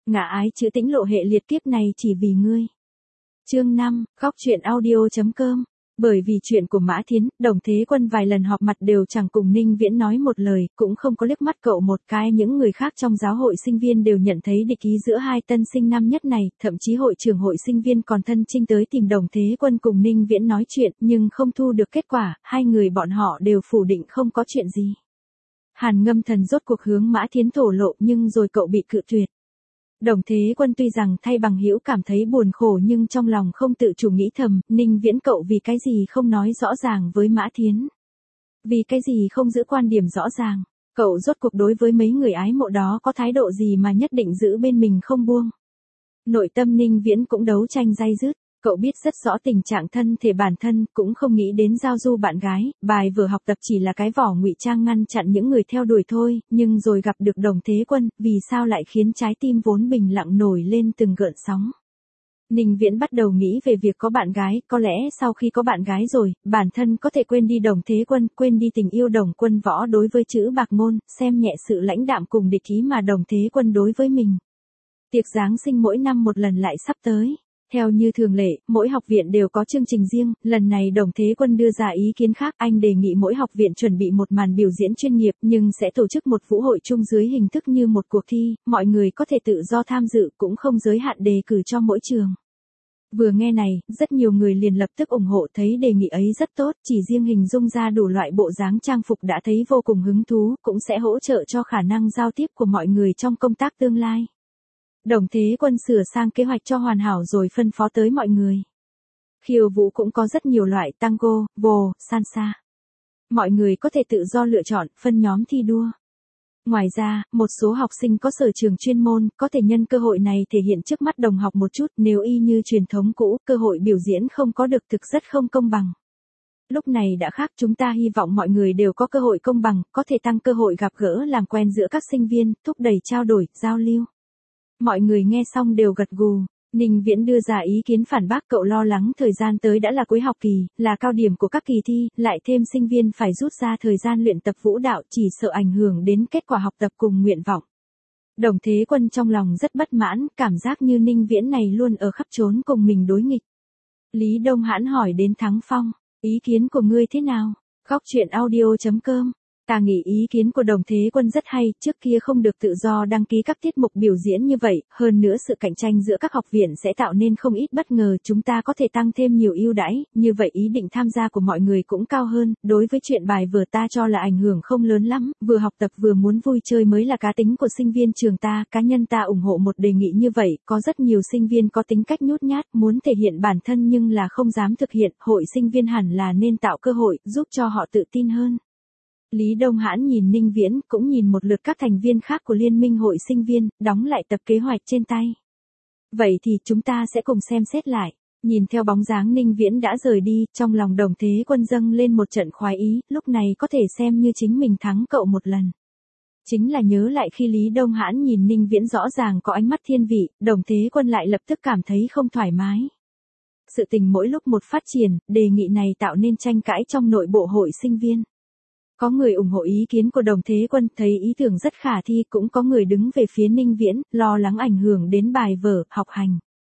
ngã ái chữ Tĩnh lộ hệ liệt kiếp này chỉ vì ngươi. Chương 5, khóc chuyện audio.com. Bởi vì chuyện của Mã Thiến, Đồng Thế Quân vài lần họp mặt đều chẳng cùng Ninh Viễn nói một lời, cũng không có liếc mắt cậu một cái. Những người khác trong giáo hội sinh viên đều nhận thấy địch ý giữa hai tân sinh năm nhất này, thậm chí hội trưởng hội sinh viên còn thân chinh tới tìm Đồng Thế Quân cùng Ninh Viễn nói chuyện, nhưng không thu được kết quả, hai người bọn họ đều phủ định không có chuyện gì. Hàn Ngâm Thần rốt cuộc hướng Mã Thiến thổ lộ, nhưng rồi cậu bị cự tuyệt. Đồng Thế Quân tuy rằng thay bằng hữu cảm thấy buồn khổ nhưng trong lòng không tự chủ nghĩ thầm, Ninh Viễn cậu vì cái gì không nói rõ ràng với Mã Thiến? Vì cái gì không giữ quan điểm rõ ràng? Cậu rốt cuộc đối với mấy người ái mộ đó có thái độ gì mà nhất định giữ bên mình không buông? Nội tâm Ninh Viễn cũng đấu tranh day dứt. Cậu biết rất rõ tình trạng thân thể bản thân, cũng không nghĩ đến giao du bạn gái, bài vở học tập chỉ là cái vỏ ngụy trang ngăn chặn những người theo đuổi thôi, nhưng rồi gặp được Đồng Thế Quân, vì sao lại khiến trái tim vốn bình lặng nổi lên từng gợn sóng. Ninh Viễn bắt đầu nghĩ về việc có bạn gái, có lẽ sau khi có bạn gái rồi, bản thân có thể quên đi Đồng Thế Quân, quên đi tình yêu Đồng Quân Võ đối với chữ Bạc Môn, xem nhẹ sự lãnh đạm cùng địch ý mà Đồng Thế Quân đối với mình. Tiệc Giáng sinh mỗi năm một lần lại sắp tới. Theo như thường lệ, mỗi học viện đều có chương trình riêng, lần này Đồng Thế Quân đưa ra ý kiến khác, anh đề nghị mỗi học viện chuẩn bị một màn biểu diễn chuyên nghiệp nhưng sẽ tổ chức một vũ hội chung dưới hình thức như một cuộc thi, mọi người có thể tự do tham dự cũng không giới hạn đề cử cho mỗi trường. Vừa nghe này, rất nhiều người liền lập tức ủng hộ thấy đề nghị ấy rất tốt, chỉ riêng hình dung ra đủ loại bộ dáng trang phục đã thấy vô cùng hứng thú, cũng sẽ hỗ trợ cho khả năng giao tiếp của mọi người trong công tác tương lai. Đồng Thế Quân sửa sang kế hoạch cho hoàn hảo rồi phân phó tới mọi người. Khiêu vũ cũng có rất nhiều loại tango, bồ, salsa. Mọi người có thể tự do lựa chọn, phân nhóm thi đua. Ngoài ra, một số học sinh có sở trường chuyên môn, có thể nhân cơ hội này thể hiện trước mắt đồng học một chút, nếu y như truyền thống cũ, cơ hội biểu diễn không có được thực rất không công bằng. Lúc này đã khác, chúng ta hy vọng mọi người đều có cơ hội công bằng, có thể tăng cơ hội gặp gỡ làm quen giữa các sinh viên, thúc đẩy trao đổi, giao lưu. Mọi người nghe xong đều gật gù. Ninh Viễn đưa ra ý kiến phản bác, cậu lo lắng thời gian tới đã là cuối học kỳ, là cao điểm của các kỳ thi, lại thêm sinh viên phải rút ra thời gian luyện tập vũ đạo, chỉ sợ ảnh hưởng đến kết quả học tập cùng nguyện vọng. Đồng Thế Quân trong lòng rất bất mãn, cảm giác như Ninh Viễn này luôn ở khắp trốn cùng mình đối nghịch. Lý Đông Hãn hỏi đến Thắng Phong, ý kiến của ngươi thế nào? Khóc chuyện audio.com. Ta nghĩ ý kiến của Đồng Thế Quân rất hay, trước kia không được tự do đăng ký các tiết mục biểu diễn như vậy, hơn nữa sự cạnh tranh giữa các học viện sẽ tạo nên không ít bất ngờ, chúng ta có thể tăng thêm nhiều ưu đãi, như vậy ý định tham gia của mọi người cũng cao hơn, đối với chuyện bài vừa ta cho là ảnh hưởng không lớn lắm, vừa học tập vừa muốn vui chơi mới là cá tính của sinh viên trường ta, cá nhân ta ủng hộ một đề nghị như vậy, có rất nhiều sinh viên có tính cách nhút nhát, muốn thể hiện bản thân nhưng là không dám thực hiện, hội sinh viên hẳn là nên tạo cơ hội, giúp cho họ tự tin hơn. Lý Đông Hãn nhìn Ninh Viễn, cũng nhìn một lượt các thành viên khác của Liên minh hội sinh viên, đóng lại tập kế hoạch trên tay. Vậy thì chúng ta sẽ cùng xem xét lại. Nhìn theo bóng dáng Ninh Viễn đã rời đi, trong lòng Đồng Thế Quân dâng lên một trận khoái ý, lúc này có thể xem như chính mình thắng cậu một lần. Chính là nhớ lại khi Lý Đông Hãn nhìn Ninh Viễn rõ ràng có ánh mắt thiên vị, Đồng Thế Quân lại lập tức cảm thấy không thoải mái. Sự tình mỗi lúc một phát triển, đề nghị này tạo nên tranh cãi trong nội bộ hội sinh viên. Có người ủng hộ ý kiến của Đồng Thế Quân, thấy ý tưởng rất khả thi, cũng có người đứng về phía Ninh Viễn, lo lắng ảnh hưởng đến bài vở, học hành.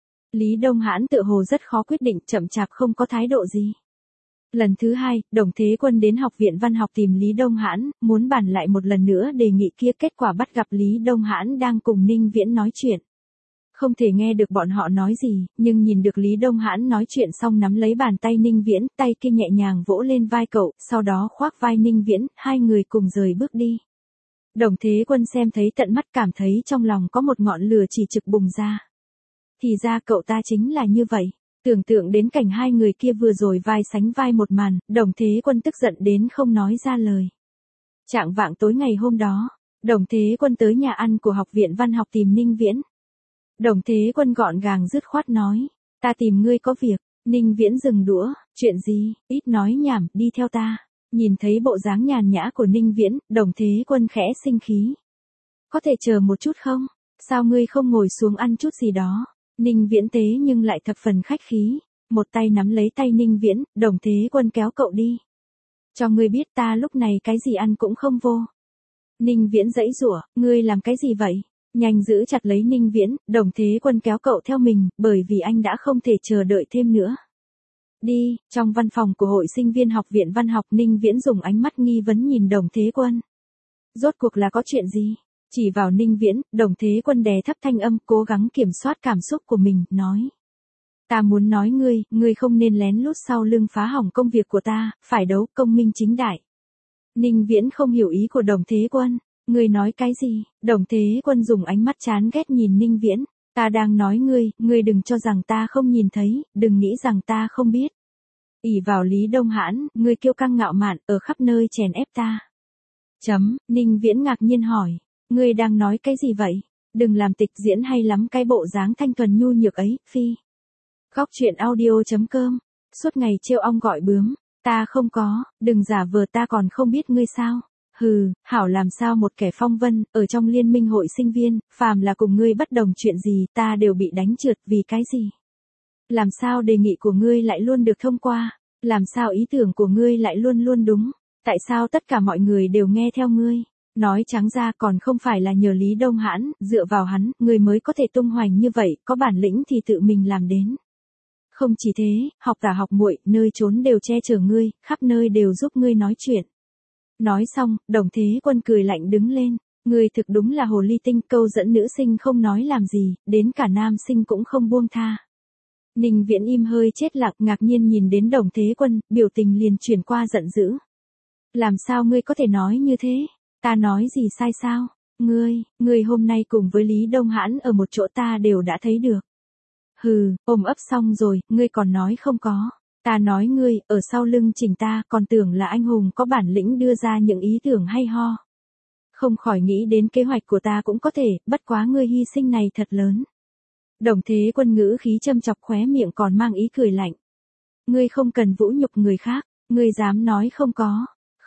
Lý Đông Hãn tự hồ rất khó quyết định, chậm chạp không có thái độ gì. Lần thứ hai, Đồng Thế Quân đến học viện văn học tìm Lý Đông Hãn, muốn bàn lại một lần nữa đề nghị kia, kết quả bắt gặp Lý Đông Hãn đang cùng Ninh Viễn nói chuyện. Không thể nghe được bọn họ nói gì, nhưng nhìn được Lý Đông Hãn nói chuyện xong nắm lấy bàn tay Ninh Viễn, tay kia nhẹ nhàng vỗ lên vai cậu, sau đó khoác vai Ninh Viễn, hai người cùng rời bước đi. Đồng Thế Quân xem thấy tận mắt, cảm thấy trong lòng có một ngọn lửa chỉ trực bùng ra. Thì ra cậu ta chính là như vậy. Tưởng tượng đến cảnh hai người kia vừa rồi vai sánh vai một màn, Đồng Thế Quân tức giận đến không nói ra lời. Chạng vạng tối ngày hôm đó, Đồng Thế Quân tới nhà ăn của học viện văn học tìm Ninh Viễn. Đồng Thế Quân gọn gàng dứt khoát nói, ta tìm ngươi có việc. Ninh Viễn dừng đũa, chuyện gì, ít nói nhảm, đi theo ta. Nhìn thấy bộ dáng nhàn nhã của Ninh Viễn, Đồng Thế Quân khẽ sinh khí. Có thể chờ một chút không? Sao ngươi không ngồi xuống ăn chút gì đó? Ninh Viễn tế nhưng lại thập phần khách khí. Một tay nắm lấy tay Ninh Viễn, Đồng Thế Quân kéo cậu đi. Cho ngươi biết ta lúc này cái gì ăn cũng không vô. Ninh Viễn giãy giụa, ngươi làm cái gì vậy? Nhanh giữ chặt lấy Ninh Viễn, Đồng Thế Quân kéo cậu theo mình, bởi vì anh đã không thể chờ đợi thêm nữa. Đi, trong văn phòng của hội sinh viên học viện văn học Ninh Viễn dùng ánh mắt nghi vấn nhìn Đồng Thế Quân. Rốt cuộc là có chuyện gì? Chỉ vào Ninh Viễn, Đồng Thế Quân đè thấp thanh âm, cố gắng kiểm soát cảm xúc của mình, nói. Ta muốn nói ngươi không nên lén lút sau lưng phá hỏng công việc của ta, phải đấu công minh chính đại. Ninh Viễn không hiểu ý của Đồng Thế Quân. Ngươi nói cái gì? Đồng Thế Quân dùng ánh mắt chán ghét nhìn Ninh Viễn. Ta đang nói ngươi đừng cho rằng ta không nhìn thấy, đừng nghĩ rằng ta không biết. Ỷ vào Lý Đông Hãn, ngươi kiêu căng ngạo mạn, ở khắp nơi chèn ép ta. Ninh Viễn ngạc nhiên hỏi. Ngươi đang nói cái gì vậy? Đừng làm tịch diễn hay lắm cái bộ dáng thanh thuần nhu nhược ấy, phi. Góc truyện audio.com. Suốt ngày trêu ong gọi bướm. Ta không có, đừng giả vờ ta còn không biết ngươi sao. Hừ, hảo làm sao một kẻ phong vân, ở trong liên minh hội sinh viên, phàm là cùng ngươi bất đồng chuyện gì ta đều bị đánh trượt vì cái gì? Làm sao đề nghị của ngươi lại luôn được thông qua? Làm sao ý tưởng của ngươi lại luôn luôn đúng? Tại sao tất cả mọi người đều nghe theo ngươi? Nói trắng ra còn không phải là nhờ Lý Đông Hãn, dựa vào hắn, ngươi mới có thể tung hoành như vậy, có bản lĩnh thì tự mình làm đến. Không chỉ thế, học tả học muội, nơi trốn đều che chở ngươi, khắp nơi đều giúp ngươi nói chuyện. Nói xong, Đồng Thế Quân cười lạnh đứng lên. Ngươi thực đúng là hồ ly tinh, câu dẫn nữ sinh không nói làm gì, đến cả nam sinh cũng không buông tha. Ninh Viễn im hơi chết lặng, ngạc nhiên nhìn đến Đồng Thế Quân, biểu tình liền chuyển qua giận dữ. Làm sao ngươi có thể nói như thế? Ta nói gì sai sao? Ngươi hôm nay cùng với Lý Đông Hãn ở một chỗ ta đều đã thấy được. Hừ, ôm ấp xong rồi, ngươi còn nói không có. Ta nói ngươi, ở sau lưng Trình ta, còn tưởng là anh hùng có bản lĩnh đưa ra những ý tưởng hay ho. Không khỏi nghĩ đến kế hoạch của ta cũng có thể, bất quá ngươi hy sinh này thật lớn. Đồng Thế Quân ngữ khí châm chọc, khóe miệng còn mang ý cười lạnh. Ngươi không cần vũ nhục người khác, ngươi dám nói không có.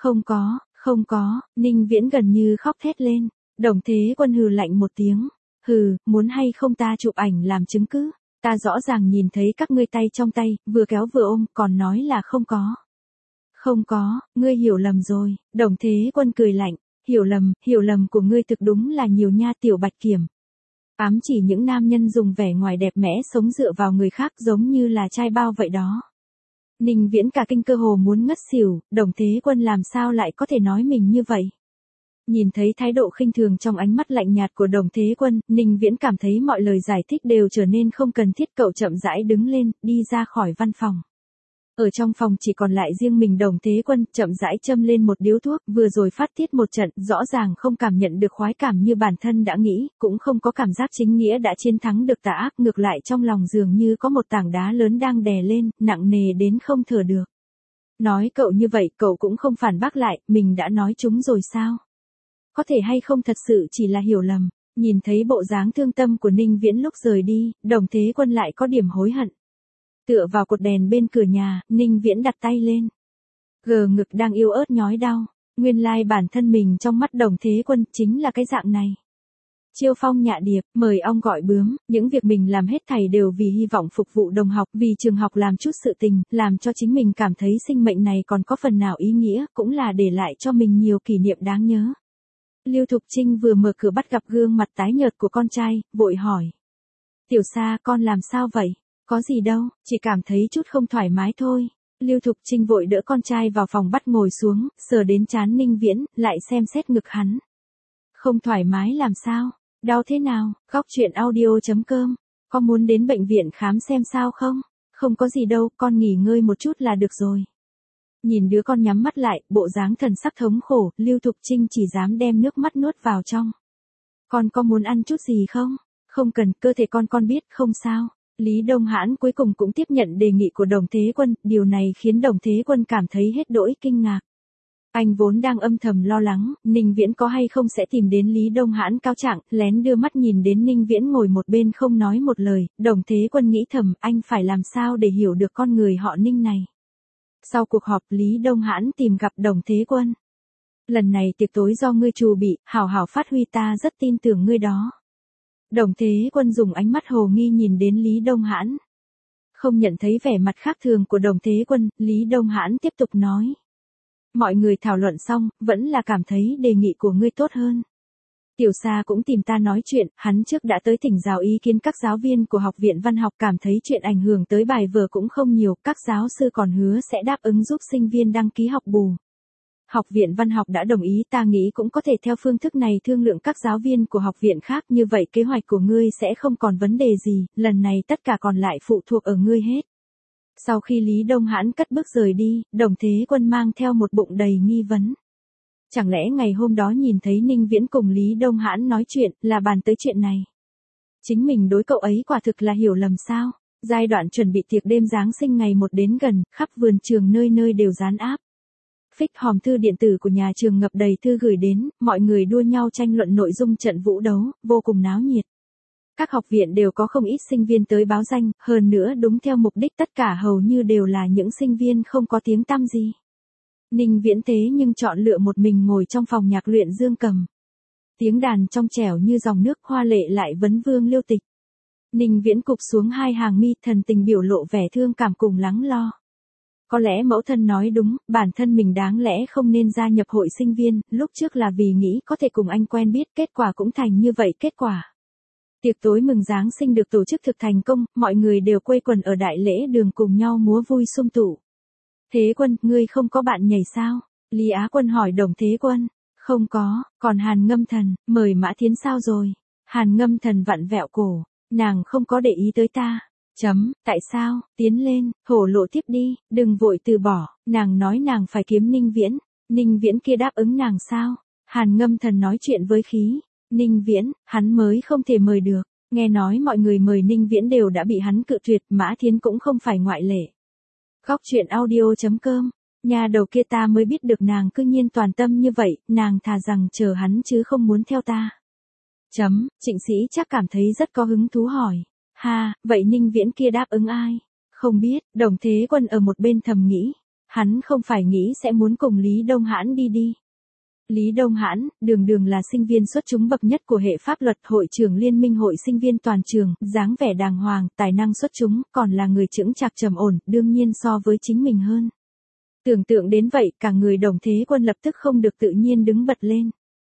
Không có, Ninh Viễn gần như khóc thét lên. Đồng Thế Quân hừ lạnh một tiếng. Hừ, muốn hay không ta chụp ảnh làm chứng cứ? Ta rõ ràng nhìn thấy các ngươi tay trong tay, vừa kéo vừa ôm, còn nói là không có. Không có, ngươi hiểu lầm rồi. Đồng Thế Quân cười lạnh. Hiểu lầm của ngươi thực đúng là nhiều nha Tiểu Bạch Kiểm. Ám chỉ những nam nhân dùng vẻ ngoài đẹp mẽ sống dựa vào người khác giống như là chai bao vậy đó. Ninh Viễn cả kinh cơ hồ muốn ngất xỉu, Đồng Thế Quân làm sao lại có thể nói mình như vậy? Nhìn thấy thái độ khinh thường trong ánh mắt lạnh nhạt của Đồng Thế Quân, Ninh Viễn cảm thấy mọi lời giải thích đều trở nên không cần thiết, cậu chậm rãi đứng lên, đi ra khỏi văn phòng. Ở trong phòng chỉ còn lại riêng mình Đồng Thế Quân, chậm rãi châm lên một điếu thuốc, vừa rồi phát tiết một trận, rõ ràng không cảm nhận được khoái cảm như bản thân đã nghĩ, cũng không có cảm giác chính nghĩa đã chiến thắng được tà ác, ngược lại trong lòng dường như có một tảng đá lớn đang đè lên, nặng nề đến không thở được. Nói cậu như vậy, cậu cũng không phản bác lại, mình đã nói chúng rồi sao? Có thể hay không thật sự chỉ là hiểu lầm. Nhìn thấy bộ dáng thương tâm của Ninh Viễn lúc rời đi, Đồng Thế Quân lại có điểm hối hận. Tựa vào cột đèn bên cửa nhà, Ninh Viễn đặt tay lên. Gờ ngực đang yếu ớt nhói đau. Nguyên lai bản thân mình trong mắt Đồng Thế Quân chính là cái dạng này. Chiêu phong nhạ điệp, mời ong gọi bướm, những việc mình làm hết thảy đều vì hy vọng phục vụ đồng học, vì trường học làm chút sự tình, làm cho chính mình cảm thấy sinh mệnh này còn có phần nào ý nghĩa, cũng là để lại cho mình nhiều kỷ niệm đáng nhớ. Lưu Thục Trinh vừa mở cửa bắt gặp gương mặt tái nhợt của con trai, vội hỏi. Tiểu Sa, con làm sao vậy? Có gì đâu, chỉ cảm thấy chút không thoải mái thôi. Lưu Thục Trinh vội đỡ con trai vào phòng bắt ngồi xuống, sờ đến trán Ninh Viễn, lại xem xét ngực hắn. Không thoải mái làm sao? Đau thế nào? Góc truyện audio.com. Có muốn đến bệnh viện khám xem sao không? Không có gì đâu, con nghỉ ngơi một chút là được rồi. Nhìn đứa con nhắm mắt lại, bộ dáng thần sắc thống khổ, Lưu Thục Trinh chỉ dám đem nước mắt nuốt vào trong. Con có muốn ăn chút gì không? Không cần, cơ thể con biết, không sao. Lý Đông Hãn cuối cùng cũng tiếp nhận đề nghị của Đồng Thế Quân, điều này khiến Đồng Thế Quân cảm thấy hết đỗi kinh ngạc. Anh vốn đang âm thầm lo lắng, Ninh Viễn có hay không sẽ tìm đến Lý Đông Hãn cáo trạng, lén đưa mắt nhìn đến Ninh Viễn ngồi một bên không nói một lời, Đồng Thế Quân nghĩ thầm, anh phải làm sao để hiểu được con người họ Ninh này. Sau cuộc họp, Lý Đông Hãn tìm gặp Đồng Thế Quân. Lần này tiệc tối do ngươi trù bị, hảo hảo phát huy, ta rất tin tưởng ngươi đó. Đồng Thế Quân dùng ánh mắt hồ nghi nhìn đến Lý Đông Hãn. Không nhận thấy vẻ mặt khác thường của Đồng Thế Quân, Lý Đông Hãn tiếp tục nói. Mọi người thảo luận xong, vẫn là cảm thấy đề nghị của ngươi tốt hơn. Tiểu Sa cũng tìm ta nói chuyện, hắn trước đã tới thỉnh giáo ý kiến các giáo viên của học viện văn học, cảm thấy chuyện ảnh hưởng tới bài vở cũng không nhiều, các giáo sư còn hứa sẽ đáp ứng giúp sinh viên đăng ký học bù. Học viện văn học đã đồng ý, ta nghĩ cũng có thể theo phương thức này thương lượng các giáo viên của học viện khác, như vậy kế hoạch của ngươi sẽ không còn vấn đề gì, lần này tất cả còn lại phụ thuộc ở ngươi hết. Sau khi Lý Đông Hãn cất bước rời đi, Đồng Thế Quân mang theo một bụng đầy nghi vấn. Chẳng lẽ ngày hôm đó nhìn thấy Ninh Viễn cùng Lý Đông Hãn nói chuyện, là bàn tới chuyện này? Chính mình đối cậu ấy quả thực là hiểu lầm sao? Giai đoạn chuẩn bị tiệc đêm Giáng sinh ngày một đến gần, khắp vườn trường nơi nơi đều dán áp phích hòm thư điện tử của nhà trường ngập đầy thư gửi đến, mọi người đua nhau tranh luận nội dung trận vũ đấu, vô cùng náo nhiệt. Các học viện đều có không ít sinh viên tới báo danh, hơn nữa đúng theo mục đích, tất cả hầu như đều là những sinh viên không có tiếng tăm gì. Ninh Viễn thế nhưng chọn lựa một mình ngồi trong phòng nhạc luyện dương cầm. Tiếng đàn trong trẻo như dòng nước, hoa lệ lại vấn vương liêu tịch. Ninh Viễn cụp xuống hai hàng mi, thần tình biểu lộ vẻ thương cảm cùng lắng lo. Có lẽ mẫu thân nói đúng, bản thân mình đáng lẽ không nên gia nhập hội sinh viên, lúc trước là vì nghĩ có thể cùng anh quen biết, kết quả cũng thành như vậy kết quả. Tiệc tối mừng Giáng sinh được tổ chức thực thành công, mọi người đều quây quần ở đại lễ đường cùng nhau múa vui sum tụ. Thế Quân, ngươi không có bạn nhảy sao? Lý Á Quân hỏi Đồng Thế Quân. Không có, còn Hàn Ngâm Thần, mời Mã Thiến sao rồi? Hàn Ngâm Thần vặn vẹo cổ, nàng không có để ý tới ta. Tại sao? Tiến lên, thổ lộ tiếp đi, đừng vội từ bỏ, nàng nói nàng phải kiếm Ninh Viễn. Ninh Viễn kia đáp ứng nàng sao? Hàn Ngâm Thần nói chuyện với khí. Ninh Viễn, hắn mới không thể mời được, nghe nói mọi người mời Ninh Viễn đều đã bị hắn cự tuyệt, Mã Thiến cũng không phải ngoại lệ. Góc truyện audio.com, nhà đầu kia ta mới biết được nàng cư nhiên toàn tâm như vậy, nàng thà rằng chờ hắn chứ không muốn theo ta. Trịnh Sĩ chắc cảm thấy rất có hứng thú hỏi. Ha, vậy Ninh Viễn kia đáp ứng ai? Không biết, Đồng Thế Quân ở một bên thầm nghĩ. Hắn không phải nghĩ sẽ muốn cùng Lý Đông Hãn đi. Lý Đông Hãn, đường là sinh viên xuất chúng bậc nhất của hệ pháp luật, hội trưởng liên minh hội sinh viên toàn trường, dáng vẻ đàng hoàng, tài năng xuất chúng, còn là người chững chạc trầm ổn, đương nhiên so với chính mình hơn. Tưởng tượng đến vậy, cả người Đồng Thế Quân lập tức không được tự nhiên đứng bật lên.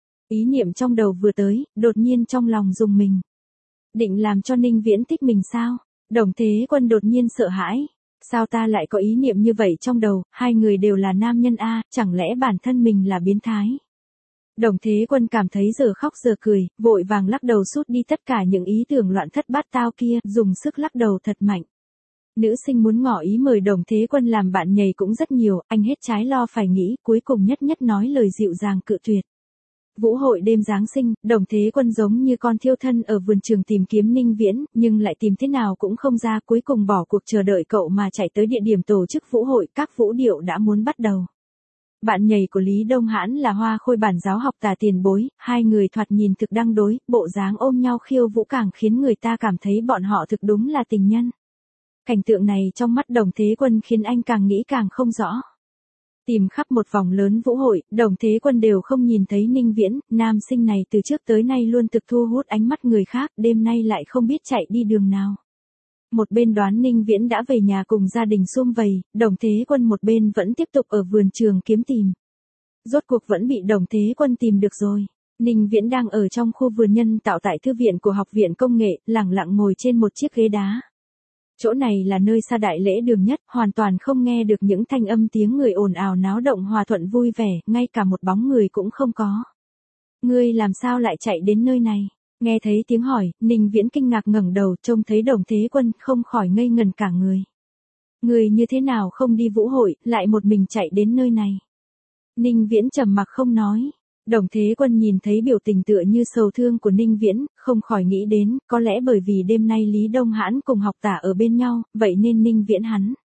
Ý niệm trong đầu vừa tới, đột nhiên trong lòng rùng mình. Định làm cho Ninh Viễn thích mình sao? Đồng Thế Quân đột nhiên sợ hãi. Sao ta lại có ý niệm như vậy trong đầu, hai người đều là nam nhân a, chẳng lẽ bản thân mình là biến thái? Đồng Thế Quân cảm thấy giờ khóc giờ cười, vội vàng lắc đầu sút đi tất cả những ý tưởng loạn thất bát tao kia, dùng sức lắc đầu thật mạnh. Nữ sinh muốn ngỏ ý mời Đồng Thế Quân làm bạn nhảy cũng rất nhiều, anh hết trái lo phải nghĩ, cuối cùng nhất nói lời dịu dàng cự tuyệt. Vũ hội đêm Giáng sinh, Đồng Thế Quân giống như con thiêu thân ở vườn trường tìm kiếm Ninh Viễn, nhưng lại tìm thế nào cũng không ra, cuối cùng bỏ cuộc chờ đợi cậu mà chạy tới địa điểm tổ chức vũ hội, các vũ điệu đã muốn bắt đầu. Bạn nhảy của Lý Đông Hãn là Hoa Khôi bản giáo học Tả tiền bối, hai người thoạt nhìn thực đang đối, bộ dáng ôm nhau khiêu vũ càng khiến người ta cảm thấy bọn họ thực đúng là tình nhân. Cảnh tượng này trong mắt Đồng Thế Quân khiến anh càng nghĩ càng không rõ. Tìm khắp một vòng lớn vũ hội, Đồng Thế Quân đều không nhìn thấy Ninh Viễn, nam sinh này từ trước tới nay luôn thực thu hút ánh mắt người khác, đêm nay lại không biết chạy đi đường nào. Một bên đoán Ninh Viễn đã về nhà cùng gia đình sum vầy, Đồng Thế Quân một bên vẫn tiếp tục ở vườn trường kiếm tìm. Rốt cuộc vẫn bị Đồng Thế Quân tìm được rồi. Ninh Viễn đang ở trong khu vườn nhân tạo tại thư viện của học viện công nghệ, lẳng lặng ngồi trên một chiếc ghế đá. Chỗ này là nơi xa đại lễ đường nhất, hoàn toàn không nghe được những thanh âm tiếng người ồn ào náo động hòa thuận vui vẻ, ngay cả một bóng người cũng không có. Ngươi làm sao lại chạy đến nơi này? Nghe thấy tiếng hỏi, Ninh Viễn kinh ngạc ngẩng đầu, trông thấy Đồng Thế Quân, không khỏi ngây ngần cả người. Ngươi như thế nào không đi vũ hội, lại một mình chạy đến nơi này? Ninh Viễn trầm mặc không nói. Đồng Thế Quân nhìn thấy biểu tình tựa như sầu thương của Ninh Viễn, không khỏi nghĩ đến, có lẽ bởi vì đêm nay Lý Đông Hãn cùng học Tả ở bên nhau, vậy nên Ninh Viễn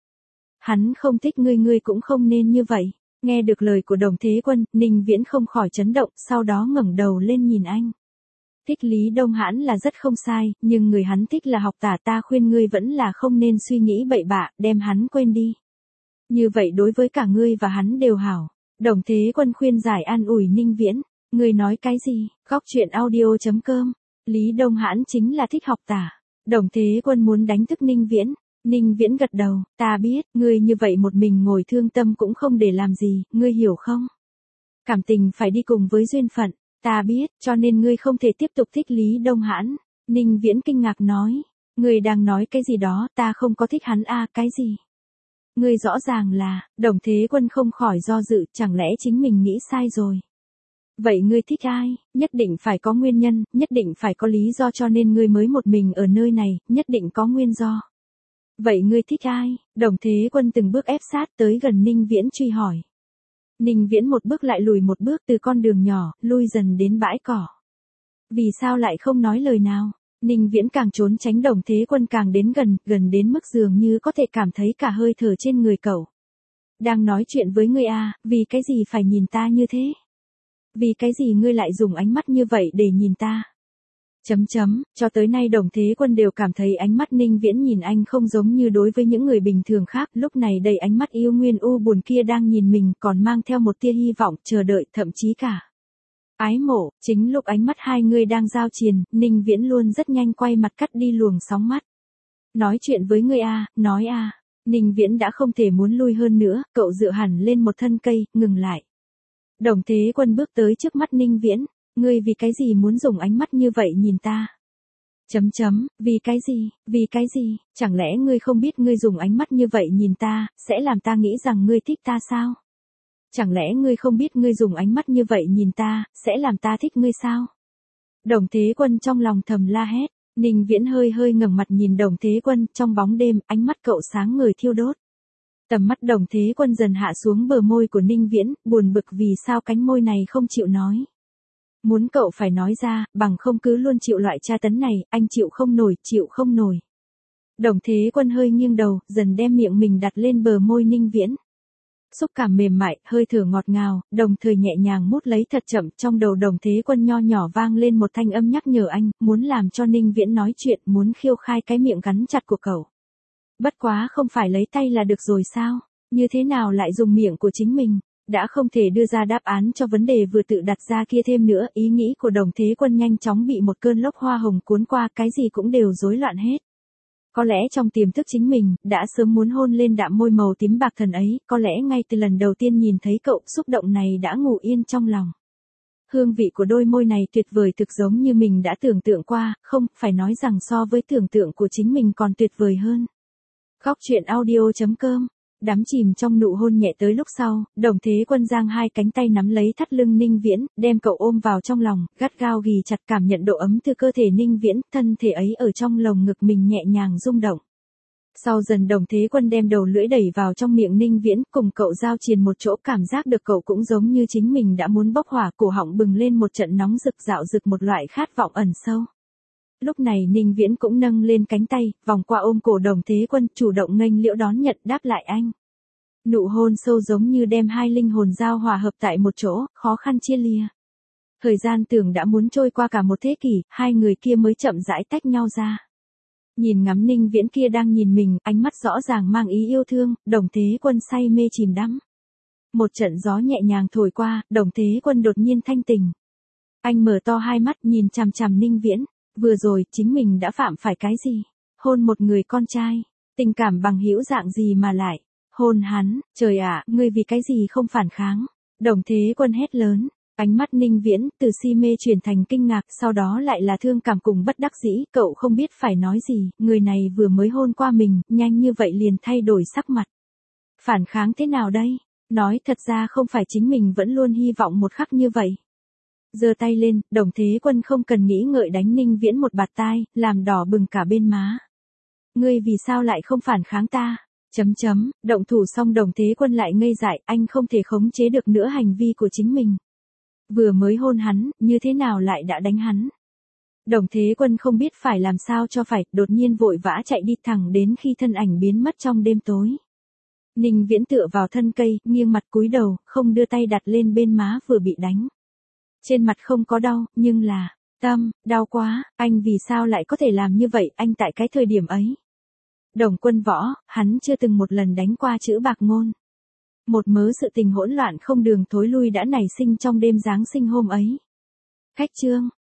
hắn không thích ngươi cũng không nên như vậy. Nghe được lời của Đồng Thế Quân, Ninh Viễn không khỏi chấn động, sau đó ngẩng đầu lên nhìn anh. Thích Lý Đông Hãn là rất không sai, nhưng người hắn thích là học Tả, ta khuyên ngươi vẫn là không nên suy nghĩ bậy bạ, đem hắn quên đi. Như vậy đối với cả ngươi và hắn đều hảo. Đồng Thế Quân khuyên giải an ủi Ninh Viễn. Ngươi nói cái gì? Góc truyện audio.com. Lý Đông Hãn chính là thích học Tả. Đồng Thế Quân muốn đánh thức Ninh Viễn. Ninh Viễn gật đầu, ta biết, ngươi như vậy một mình ngồi thương tâm cũng không để làm gì, ngươi hiểu không? Cảm tình phải đi cùng với duyên phận. Ta biết, cho nên ngươi không thể tiếp tục thích Lý Đông Hãn. Ninh Viễn kinh ngạc nói. Ngươi đang nói cái gì đó, ta không có thích hắn cái gì? Ngươi rõ ràng là, Đồng Thế Quân không khỏi do dự, chẳng lẽ chính mình nghĩ sai rồi. Vậy ngươi thích ai? Nhất định phải có nguyên nhân, nhất định phải có lý do cho nên ngươi mới một mình ở nơi này, nhất định có nguyên do. Vậy ngươi thích ai? Đồng Thế Quân từng bước ép sát tới gần Ninh Viễn truy hỏi. Ninh Viễn một bước lại lùi một bước từ con đường nhỏ, lui dần đến bãi cỏ. Vì sao lại không nói lời nào? Ninh Viễn càng trốn tránh Đồng Thế Quân càng đến gần đến mức dường như có thể cảm thấy cả hơi thở trên người cậu. Đang nói chuyện với ngươi vì cái gì phải nhìn ta như thế? Vì cái gì ngươi lại dùng ánh mắt như vậy để nhìn ta? Cho tới nay Đồng Thế Quân đều cảm thấy ánh mắt Ninh Viễn nhìn anh không giống như đối với những người bình thường khác, lúc này đầy ánh mắt yêu nguyên u buồn kia đang nhìn mình còn mang theo một tia hy vọng, chờ đợi, thậm chí cả ái mộ. Chính lúc ánh mắt hai người đang giao triền, Ninh Viễn luôn rất nhanh quay mặt cắt đi luồng sóng mắt. Nói chuyện với ngươi nói Ninh Viễn đã không thể muốn lui hơn nữa, cậu dựa hẳn lên một thân cây, ngừng lại. Đồng Thế Quân bước tới trước mắt Ninh Viễn. Ngươi vì cái gì muốn dùng ánh mắt như vậy nhìn ta? Vì cái gì, chẳng lẽ ngươi không biết ngươi dùng ánh mắt như vậy nhìn ta, sẽ làm ta nghĩ rằng ngươi thích ta sao? Chẳng lẽ ngươi không biết ngươi dùng ánh mắt như vậy nhìn ta, sẽ làm ta thích ngươi sao? Đồng Thế Quân trong lòng thầm la hét, Ninh Viễn hơi ngẩng mặt nhìn Đồng Thế Quân, trong bóng đêm, ánh mắt cậu sáng ngời thiêu đốt. Tầm mắt Đồng Thế Quân dần hạ xuống bờ môi của Ninh Viễn, buồn bực vì sao cánh môi này không chịu nói. Muốn cậu phải nói ra, bằng không cứ luôn chịu loại tra tấn này, anh chịu không nổi. Đồng Thế Quân hơi nghiêng đầu, dần đem miệng mình đặt lên bờ môi Ninh Viễn. Xúc cảm mềm mại, hơi thở ngọt ngào, đồng thời nhẹ nhàng mút lấy thật chậm, trong đầu Đồng Thế Quân nho nhỏ vang lên một thanh âm nhắc nhở anh, muốn làm cho Ninh Viễn nói chuyện, muốn khiêu khai cái miệng gắn chặt của cậu. Bất quá không phải lấy tay là được rồi sao? Như thế nào lại dùng miệng của chính mình? Đã không thể đưa ra đáp án cho vấn đề vừa tự đặt ra kia thêm nữa, ý nghĩ của Đồng Thế Quân nhanh chóng bị một cơn lốc hoa hồng cuốn qua, cái gì cũng đều rối loạn hết. Có lẽ trong tiềm thức chính mình, đã sớm muốn hôn lên đạm môi màu tím bạc thần ấy, có lẽ ngay từ lần đầu tiên nhìn thấy cậu, xúc động này đã ngủ yên trong lòng. Hương vị của đôi môi này tuyệt vời thực giống như mình đã tưởng tượng qua, không, phải nói rằng so với tưởng tượng của chính mình còn tuyệt vời hơn. Khóc chuyện audio.com. Đắm chìm trong nụ hôn nhẹ tới lúc sau, Đồng Thế Quân giang hai cánh tay nắm lấy thắt lưng Ninh Viễn, đem cậu ôm vào trong lòng, gắt gao ghì chặt, cảm nhận độ ấm từ cơ thể Ninh Viễn, thân thể ấy ở trong lồng ngực mình nhẹ nhàng rung động. Sau dần Đồng Thế Quân đem đầu lưỡi đẩy vào trong miệng Ninh Viễn, cùng cậu giao triền một chỗ, cảm giác được cậu cũng giống như chính mình đã muốn bốc hỏa, cổ họng bừng lên một trận nóng rực, dạo rực một loại khát vọng ẩn sâu. Lúc này Ninh Viễn cũng nâng lên cánh tay, vòng qua ôm cổ Đồng Thế Quân, chủ động nghênh liễu đón nhận, đáp lại anh. Nụ hôn sâu giống như đem hai linh hồn giao hòa hợp tại một chỗ, khó khăn chia lìa. Thời gian tưởng đã muốn trôi qua cả một thế kỷ, hai người kia mới chậm rãi tách nhau ra. Nhìn ngắm Ninh Viễn kia đang nhìn mình, ánh mắt rõ ràng mang ý yêu thương, Đồng Thế Quân say mê chìm đắm. Một trận gió nhẹ nhàng thổi qua, Đồng Thế Quân đột nhiên thanh tỉnh. Anh mở to hai mắt nhìn chằm chằm Ninh Viễn, vừa rồi chính mình đã phạm phải cái gì? Hôn một người con trai, tình cảm bằng hữu dạng gì mà lại hôn hắn, trời ạ, ngươi vì cái gì không phản kháng? Đồng Thế Quân hét lớn, ánh mắt Ninh Viễn từ si mê chuyển thành kinh ngạc, sau đó lại là thương cảm cùng bất đắc dĩ, cậu không biết phải nói gì, người này vừa mới hôn qua mình, nhanh như vậy liền thay đổi sắc mặt. Phản kháng thế nào đây? Nói thật ra không phải chính mình vẫn luôn hy vọng một khắc như vậy. Giơ tay lên, Đồng Thế Quân không cần nghĩ ngợi đánh Ninh Viễn một bạt tai, làm đỏ bừng cả bên má. Ngươi vì sao lại không phản kháng ta? Động thủ xong Đồng Thế Quân lại ngây dại, anh không thể khống chế được nữa hành vi của chính mình. Vừa mới hôn hắn, như thế nào lại đã đánh hắn? Đồng Thế Quân không biết phải làm sao cho phải, đột nhiên vội vã chạy đi thẳng đến khi thân ảnh biến mất trong đêm tối. Ninh Viễn tựa vào thân cây, nghiêng mặt cúi đầu, không đưa tay đặt lên bên má vừa bị đánh. Trên mặt không có đau, nhưng là, đau quá, anh vì sao lại có thể làm như vậy, anh tại cái thời điểm ấy. Đồng Quân Võ, hắn chưa từng một lần đánh qua chữ bạc ngôn. Một mớ sự tình hỗn loạn không đường thối lui đã nảy sinh trong đêm Giáng sinh hôm ấy. Khách trương,